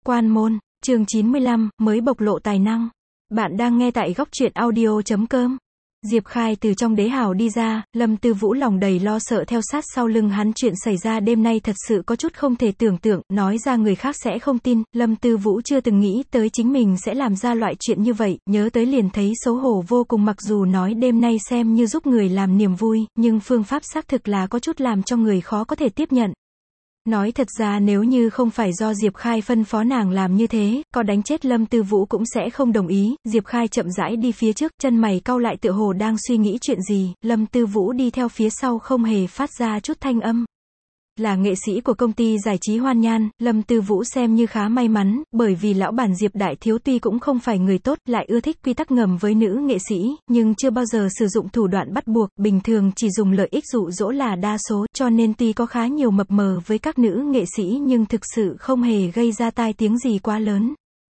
Quan môn, chương 95, mới bộc lộ tài năng. Bạn đang nghe tại góc truyện audio.com. Diệp Khai từ trong đế hào đi ra, Lâm Tư Vũ lòng đầy lo sợ theo sát sau lưng hắn. Chuyện xảy ra đêm nay thật sự có chút không thể tưởng tượng, nói ra người khác sẽ không tin. Lâm Tư Vũ chưa từng nghĩ tới chính mình sẽ làm ra loại chuyện như vậy, nhớ tới liền thấy xấu hổ vô cùng. Mặc dù nói đêm nay xem như giúp người làm niềm vui, nhưng phương pháp xác thực là có chút làm cho người khó có thể tiếp nhận. Nói thật ra nếu như không phải do Diệp Khai phân phó nàng làm như thế, có đánh chết Lâm Tư Vũ cũng sẽ không đồng ý. Diệp Khai chậm rãi đi phía trước, chân mày cau lại tựa hồ đang suy nghĩ chuyện gì. Lâm Tư Vũ đi theo phía sau không hề phát ra chút thanh âm. Là nghệ sĩ của công ty giải trí Hoan Nhan, Lâm Tư Vũ xem như khá may mắn, bởi vì lão bản Diệp Đại Thiếu tuy cũng không phải người tốt, lại ưa thích quy tắc ngầm với nữ nghệ sĩ, nhưng chưa bao giờ sử dụng thủ đoạn bắt buộc, bình thường chỉ dùng lợi ích dụ dỗ là đa số, cho nên tuy có khá nhiều mập mờ với các nữ nghệ sĩ nhưng thực sự không hề gây ra tai tiếng gì quá lớn.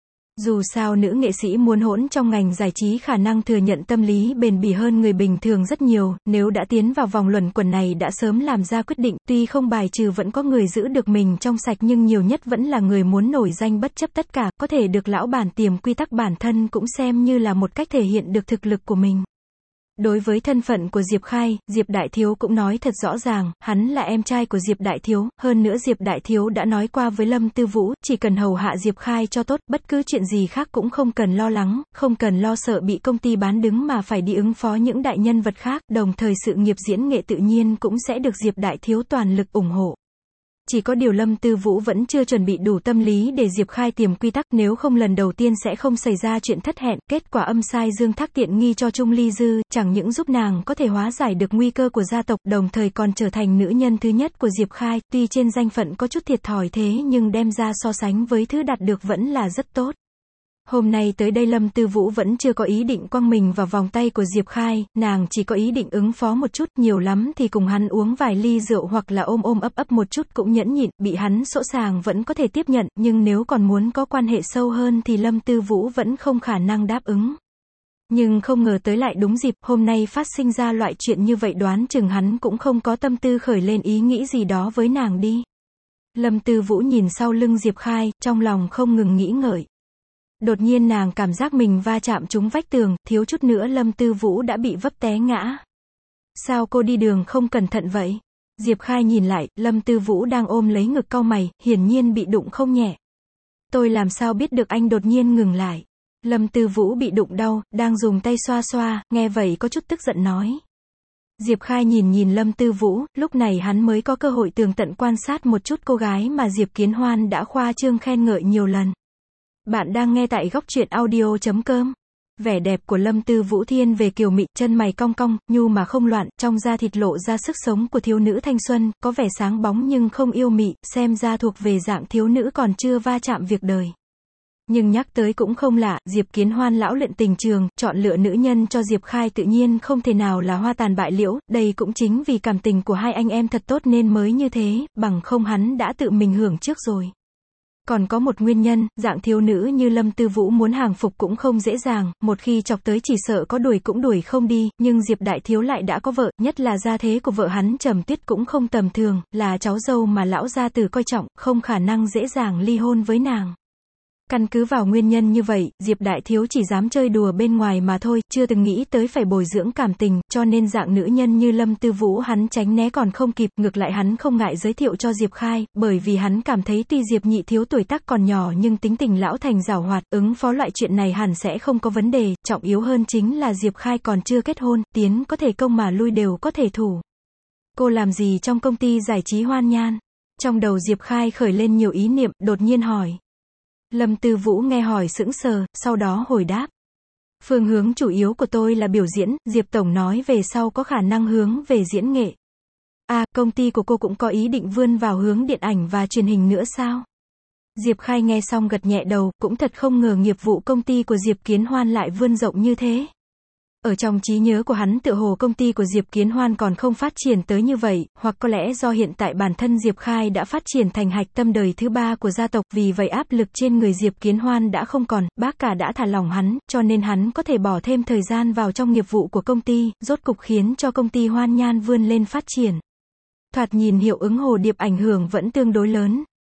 Dù sao nữ nghệ sĩ muốn hỗn trong ngành giải trí khả năng thừa nhận tâm lý bền bỉ hơn người bình thường rất nhiều, nếu đã tiến vào vòng luẩn quẩn này đã sớm làm ra quyết định, tuy không bài trừ vẫn có người giữ được mình trong sạch nhưng nhiều nhất vẫn là người muốn nổi danh bất chấp tất cả, có thể được lão bản tiềm quy tắc bản thân cũng xem như là một cách thể hiện được thực lực của mình. Đối với thân phận của Diệp Khai, Diệp Đại Thiếu cũng nói thật rõ ràng, hắn là em trai của Diệp Đại Thiếu, hơn nữa Diệp Đại Thiếu đã nói qua với Lâm Tư Vũ, chỉ cần hầu hạ Diệp Khai cho tốt, bất cứ chuyện gì khác cũng không cần lo lắng, không cần lo sợ bị công ty bán đứng mà phải đi ứng phó những đại nhân vật khác, đồng thời sự nghiệp diễn nghệ tự nhiên cũng sẽ được Diệp Đại Thiếu toàn lực ủng hộ. Chỉ có điều Lâm Tư Vũ vẫn chưa chuẩn bị đủ tâm lý để Diệp Khai tiềm quy tắc, nếu không lần đầu tiên sẽ không xảy ra chuyện thất hẹn. Kết quả âm sai Dương thác tiện nghi cho Trung Ly Dư, chẳng những giúp nàng có thể hóa giải được nguy cơ của gia tộc, đồng thời còn trở thành nữ nhân thứ nhất của Diệp Khai, tuy trên danh phận có chút thiệt thòi thế nhưng đem ra so sánh với thứ đạt được vẫn là rất tốt. Hôm nay tới đây Lâm Tư Vũ vẫn chưa có ý định quăng mình vào vòng tay của Diệp Khai, nàng chỉ có ý định ứng phó một chút, nhiều lắm thì cùng hắn uống vài ly rượu hoặc là ôm ôm ấp ấp một chút cũng nhẫn nhịn, bị hắn sỗ sàng vẫn có thể tiếp nhận, nhưng nếu còn muốn có quan hệ sâu hơn thì Lâm Tư Vũ vẫn không khả năng đáp ứng. Nhưng không ngờ tới lại đúng dịp, hôm nay phát sinh ra loại chuyện như vậy, đoán chừng hắn cũng không có tâm tư khởi lên ý nghĩ gì đó với nàng đi. Lâm Tư Vũ nhìn sau lưng Diệp Khai, trong lòng không ngừng nghĩ ngợi. Đột nhiên nàng cảm giác mình va chạm trúng vách tường, thiếu chút nữa Lâm Tư Vũ đã bị vấp té ngã. Sao cô đi đường không cẩn thận vậy? Diệp Khai nhìn lại, Lâm Tư Vũ đang ôm lấy ngực cau mày, hiển nhiên bị đụng không nhẹ. Tôi làm sao biết được anh đột nhiên ngừng lại. Lâm Tư Vũ bị đụng đau, đang dùng tay xoa xoa, nghe vậy có chút tức giận nói. Diệp Khai nhìn Lâm Tư Vũ, lúc này hắn mới có cơ hội tường tận quan sát một chút cô gái mà Diệp Kiến Hoan đã khoa trương khen ngợi nhiều lần. Bạn đang nghe tại góc truyện audio.com. Vẻ đẹp của Lâm Tư Vũ thiên về kiều mị, chân mày cong cong, nhu mà không loạn, trong da thịt lộ ra sức sống của thiếu nữ thanh xuân, có vẻ sáng bóng nhưng không yêu mị, xem ra thuộc về dạng thiếu nữ còn chưa va chạm việc đời. Nhưng nhắc tới cũng không lạ, Diệp Kiến Hoan lão luyện tình trường, chọn lựa nữ nhân cho Diệp Khai tự nhiên không thể nào là hoa tàn bại liễu, đây cũng chính vì cảm tình của hai anh em thật tốt nên mới như thế, bằng không hắn đã tự mình hưởng trước rồi. Còn có một nguyên nhân, dạng thiếu nữ như Lâm Tư Vũ muốn hàng phục cũng không dễ dàng, một khi chọc tới chỉ sợ có đuổi cũng đuổi không đi, nhưng Diệp Đại Thiếu lại đã có vợ, nhất là gia thế của vợ hắn Trầm Tuyết cũng không tầm thường, là cháu dâu mà lão gia tử coi trọng, không khả năng dễ dàng ly hôn với nàng. Căn cứ vào nguyên nhân như vậy, Diệp Đại Thiếu chỉ dám chơi đùa bên ngoài mà thôi, chưa từng nghĩ tới phải bồi dưỡng cảm tình, cho nên dạng nữ nhân như Lâm Tư Vũ hắn tránh né còn không kịp, ngược lại hắn không ngại giới thiệu cho Diệp Khai, bởi vì hắn cảm thấy tuy Diệp Nhị Thiếu tuổi tác còn nhỏ nhưng tính tình lão thành giảo hoạt, ứng phó loại chuyện này hẳn sẽ không có vấn đề, trọng yếu hơn chính là Diệp Khai còn chưa kết hôn, tiến có thể công mà lui đều có thể thủ. Cô làm gì trong công ty giải trí Hoan Nhan? Trong đầu Diệp Khai khởi lên nhiều ý niệm, đột nhiên hỏi. Lâm Tư Vũ nghe hỏi sững sờ, sau đó hồi đáp. Phương hướng chủ yếu của tôi là biểu diễn, Diệp Tổng nói về sau có khả năng hướng về diễn nghệ. À, công ty của cô cũng có ý định vươn vào hướng điện ảnh và truyền hình nữa sao? Diệp Khai nghe xong gật nhẹ đầu, cũng thật không ngờ nghiệp vụ công ty của Diệp Kiến Hoan lại vươn rộng như thế. Ở trong trí nhớ của hắn tựa hồ công ty của Diệp Kiến Hoan còn không phát triển tới như vậy, hoặc có lẽ do hiện tại bản thân Diệp Khai đã phát triển thành hạch tâm đời thứ ba của gia tộc, vì vậy áp lực trên người Diệp Kiến Hoan đã không còn, bác cả đã thả lỏng hắn, cho nên hắn có thể bỏ thêm thời gian vào trong nghiệp vụ của công ty, rốt cục khiến cho công ty Hoan Nhan vươn lên phát triển. Thoạt nhìn hiệu ứng hồ điệp ảnh hưởng vẫn tương đối lớn.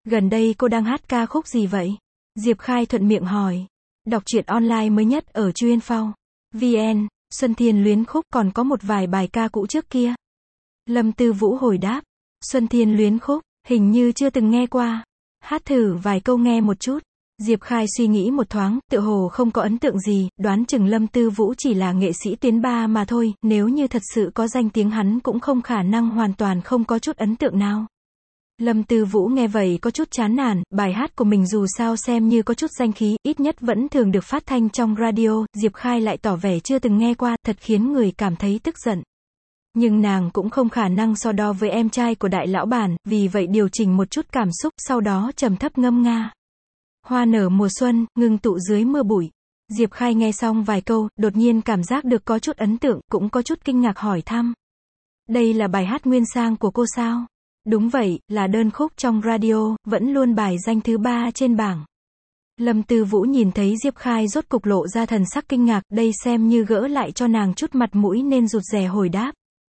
Gần đây cô đang hát ca khúc gì vậy? Diệp Khai thuận miệng hỏi. Đọc truyện online mới nhất ở Chuyên Phao. VN, Xuân Thiên luyến khúc còn có một vài bài ca cũ trước kia. Lâm Tư Vũ hồi đáp. Xuân Thiên luyến khúc, hình như chưa từng nghe qua. Hát thử vài câu nghe một chút. Diệp Khai suy nghĩ một thoáng, tựa hồ không có ấn tượng gì, đoán chừng Lâm Tư Vũ chỉ là nghệ sĩ tuyến 3 mà thôi, nếu như thật sự có danh tiếng hắn cũng không khả năng hoàn toàn không có chút ấn tượng nào. Lâm Tư Vũ nghe vậy có chút chán nản, bài hát của mình dù sao xem như có chút danh khí, ít nhất vẫn thường được phát thanh trong radio, Diệp Khai lại tỏ vẻ chưa từng nghe qua, thật khiến người cảm thấy tức giận. Nhưng nàng cũng không khả năng so đo với em trai của đại lão bản, vì vậy điều chỉnh một chút cảm xúc, sau đó trầm thấp ngâm nga. Hoa nở mùa xuân, ngưng tụ dưới mưa bụi. Diệp Khai nghe xong vài câu, đột nhiên cảm giác được có chút ấn tượng, cũng có chút kinh ngạc hỏi thăm. Đây là bài hát nguyên sang của cô sao? Đúng vậy, là đơn khúc trong radio, vẫn luôn bài danh thứ 3 trên bảng. Lâm Tư Vũ nhìn thấy Diệp Khai rốt cục lộ ra thần sắc kinh ngạc, đây xem như gỡ lại cho nàng chút mặt mũi nên rụt rè hồi đáp.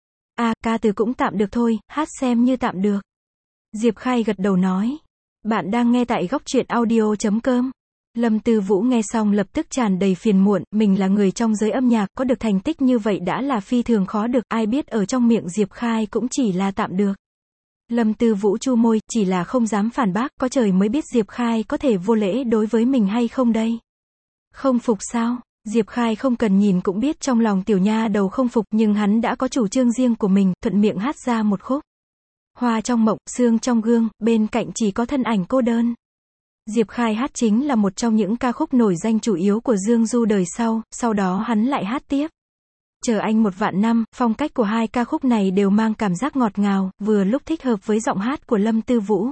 Ca từ cũng tạm được thôi, hát xem như tạm được. Diệp Khai gật đầu nói. Bạn đang nghe tại góc truyện audio.com. Lâm Tư Vũ nghe xong lập tức tràn đầy phiền muộn, mình là người trong giới âm nhạc, có được thành tích như vậy đã là phi thường khó được, ai biết ở trong miệng Diệp Khai cũng chỉ là tạm được. Lâm Tư Vũ chu môi, chỉ là không dám phản bác, có trời mới biết Diệp Khai có thể vô lễ đối với mình hay không đây. Không phục sao? Diệp Khai không cần nhìn cũng biết trong lòng tiểu nha đầu không phục, nhưng hắn đã có chủ trương riêng của mình, thuận miệng hát ra một khúc. Hoa trong mộng, sương trong gương, bên cạnh chỉ có thân ảnh cô đơn. Diệp Khai hát chính là một trong những ca khúc nổi danh chủ yếu của Dương Du đời sau đó hắn lại hát tiếp. Chờ anh một vạn năm, phong cách của hai ca khúc này đều mang cảm giác ngọt ngào, vừa lúc thích hợp với giọng hát của Lâm Tư Vũ.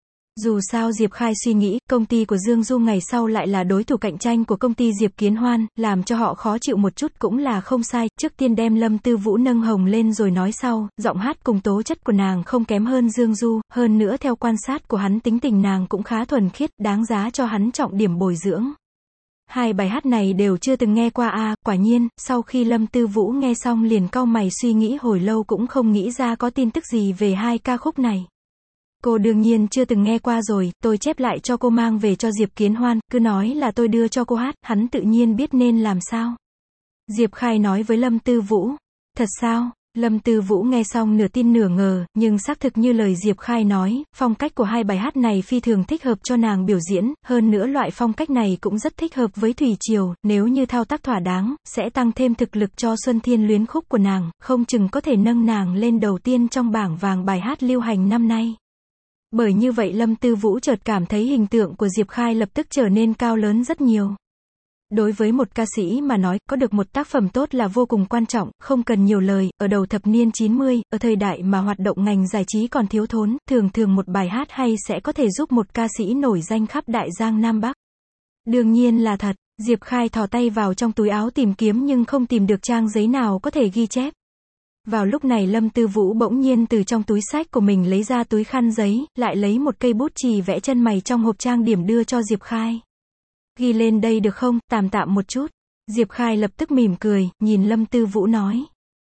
Dù sao Diệp Khai suy nghĩ, công ty của Dương Du ngày sau lại là đối thủ cạnh tranh của công ty Diệp Kiến Hoan, làm cho họ khó chịu một chút cũng là không sai, trước tiên đem Lâm Tư Vũ nâng hồng lên rồi nói sau, giọng hát cùng tố chất của nàng không kém hơn Dương Du, hơn nữa theo quan sát của hắn tính tình nàng cũng khá thuần khiết, đáng giá cho hắn trọng điểm bồi dưỡng. Hai bài hát này đều chưa từng nghe qua quả nhiên, sau khi Lâm Tư Vũ nghe xong liền cau mày suy nghĩ hồi lâu cũng không nghĩ ra có tin tức gì về hai ca khúc này. Cô đương nhiên chưa từng nghe qua rồi, tôi chép lại cho cô mang về cho Diệp Kiến Hoan, cứ nói là tôi đưa cho cô hát, hắn tự nhiên biết nên làm sao. Diệp Khai nói với Lâm Tư Vũ. Thật sao? Lâm Tư Vũ nghe xong nửa tin nửa ngờ, nhưng xác thực như lời Diệp Khai nói, phong cách của hai bài hát này phi thường thích hợp cho nàng biểu diễn, hơn nữa loại phong cách này cũng rất thích hợp với Thủy Triều, nếu như thao tác thỏa đáng, sẽ tăng thêm thực lực cho Xuân Thiên luyến khúc của nàng, không chừng có thể nâng nàng lên đầu tiên trong bảng vàng bài hát lưu hành năm nay. Bởi như vậy Lâm Tư Vũ chợt cảm thấy hình tượng của Diệp Khai lập tức trở nên cao lớn rất nhiều. Đối với một ca sĩ mà nói, có được một tác phẩm tốt là vô cùng quan trọng, không cần nhiều lời, ở đầu thập niên 90, ở thời đại mà hoạt động ngành giải trí còn thiếu thốn, thường một bài hát hay sẽ có thể giúp một ca sĩ nổi danh khắp Đại Giang Nam Bắc. Đương nhiên là thật, Diệp Khai thò tay vào trong túi áo tìm kiếm nhưng không tìm được trang giấy nào có thể ghi chép. Vào lúc này Lâm Tư Vũ bỗng nhiên từ trong túi xách của mình lấy ra túi khăn giấy, lại lấy một cây bút chì vẽ chân mày trong hộp trang điểm đưa cho Diệp Khai. Ghi lên đây được không, tạm một chút. Diệp Khai lập tức mỉm cười, nhìn Lâm Tư Vũ nói.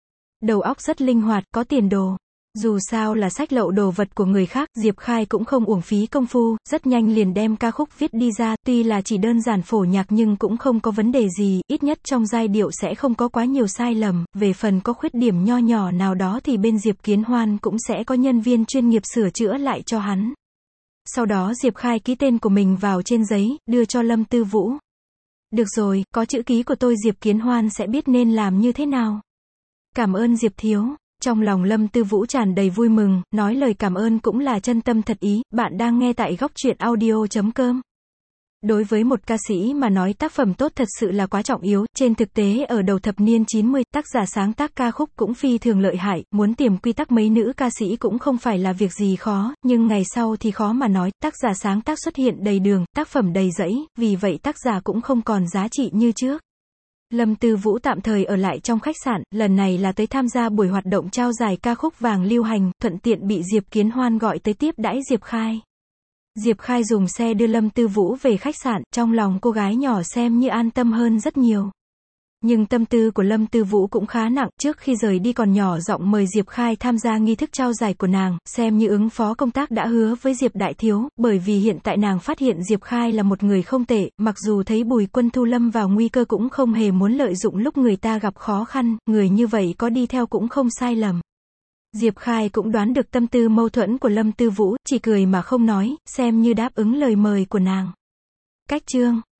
Đầu óc rất linh hoạt, có tiền đồ. Dù sao là sách lậu đồ vật của người khác, Diệp Khai cũng không uổng phí công phu, rất nhanh liền đem ca khúc viết đi ra, tuy là chỉ đơn giản phổ nhạc nhưng cũng không có vấn đề gì, ít nhất trong giai điệu sẽ không có quá nhiều sai lầm, về phần có khuyết điểm nho nhỏ nào đó thì bên Diệp Kiến Hoan cũng sẽ có nhân viên chuyên nghiệp sửa chữa lại cho hắn. Sau đó Diệp Khai ký tên của mình vào trên giấy, đưa cho Lâm Tư Vũ. Được rồi, có chữ ký của tôi Diệp Kiến Hoan sẽ biết nên làm như thế nào. Cảm ơn Diệp thiếu. Trong lòng Lâm Tư Vũ tràn đầy vui mừng, nói lời cảm ơn cũng là chân tâm thật ý, bạn đang nghe tại góc truyện audio.com. Đối với một ca sĩ mà nói tác phẩm tốt thật sự là quá trọng yếu, trên thực tế ở đầu thập niên 90, tác giả sáng tác ca khúc cũng phi thường lợi hại, muốn tìm quy tắc mấy nữ ca sĩ cũng không phải là việc gì khó, nhưng ngày sau thì khó mà nói, tác giả sáng tác xuất hiện đầy đường, tác phẩm đầy rẫy, vì vậy tác giả cũng không còn giá trị như trước. Lâm Tư Vũ tạm thời ở lại trong khách sạn, lần này là tới tham gia buổi hoạt động trao giải ca khúc vàng lưu hành, thuận tiện bị Diệp Kiến Hoan gọi tới tiếp đãi Diệp Khai. Diệp Khai dùng xe đưa Lâm Tư Vũ về khách sạn, trong lòng cô gái nhỏ xem như an tâm hơn rất nhiều. Nhưng tâm tư của Lâm Tư Vũ cũng khá nặng, trước khi rời đi còn nhỏ giọng mời Diệp Khai tham gia nghi thức trao giải của nàng, xem như ứng phó công tác đã hứa với Diệp đại thiếu, bởi vì hiện tại nàng phát hiện Diệp Khai là một người không tệ, mặc dù thấy Bùi Quân Thu lâm vào nguy cơ cũng không hề muốn lợi dụng lúc người ta gặp khó khăn, người như vậy có đi theo cũng không sai lầm. Diệp Khai cũng đoán được tâm tư mâu thuẫn của Lâm Tư Vũ, chỉ cười mà không nói, xem như đáp ứng lời mời của nàng. Cách chương